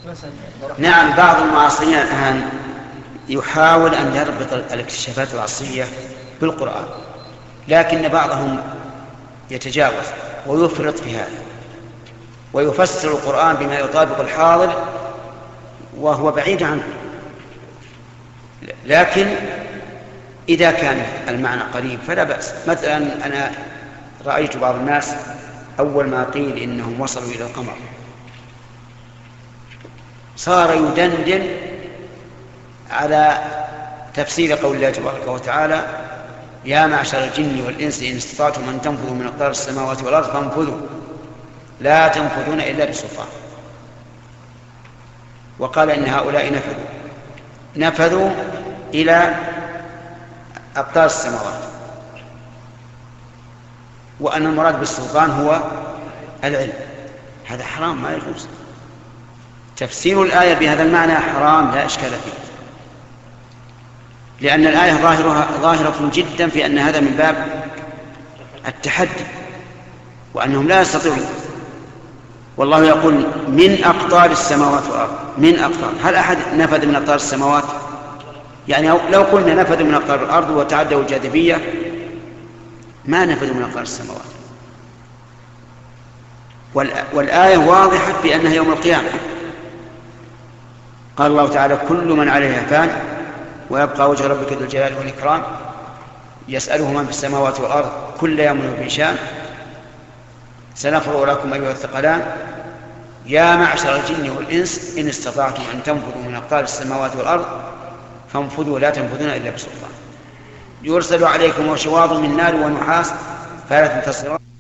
نعم، بعض المعاصرين الآن يحاول أن يربط الاكتشافات العصرية بالقرآن، لكن بعضهم يتجاوز ويفرط في هذا ويفسر القرآن بما يطابق الحاضر وهو بعيد عنه. لكن إذا كان المعنى قريب فلا بأس. مثلا أنا رأيت بعض الناس أول ما قيل إنهم وصلوا إلى القمر صار يدندن على تفسير قول الله تبارك وتعالى: يا معشر الجن والإنس إن استطعتم أن تنفذوا من أقطار السماوات والأرض فانفذوا لا تنفذون إلا بسلطان. وقال إن هؤلاء نفذوا إلى أقطار السماوات، وأن المراد بالسلطان هو العلم. هذا حرام، ما يجوز. تفسير الآية بهذا المعنى حرام لا إشكال فيه، لأن الآية ظاهرة جدا في أن هذا من باب التحدي وأنهم لا يستطيعون. والله يقول من أقطار السماوات والأرض، من أقطار. هل أحد نفذ من أقطار السماوات؟ يعني لو قلنا نفذوا من أقطار الأرض وتعدوا الجاذبية ما نفذوا من أقطار السماوات. والآية واضحة بأنها يوم القيامة. قال الله تعالى: كل من عليها فان ويبقى وجه ربك ذو الجلال والإكرام يسأله من في السماوات والأرض كل يوم هو في شأن سنفرغ لكم أيها الثقلان يا معشر الجن والإنس إن استطعتم أن تنفذوا من أقطار السماوات والأرض فانفذوا لا تنفذون إلا بسلطان يرسل عليكم شواظ من نار ونحاس فلا تنتصرون.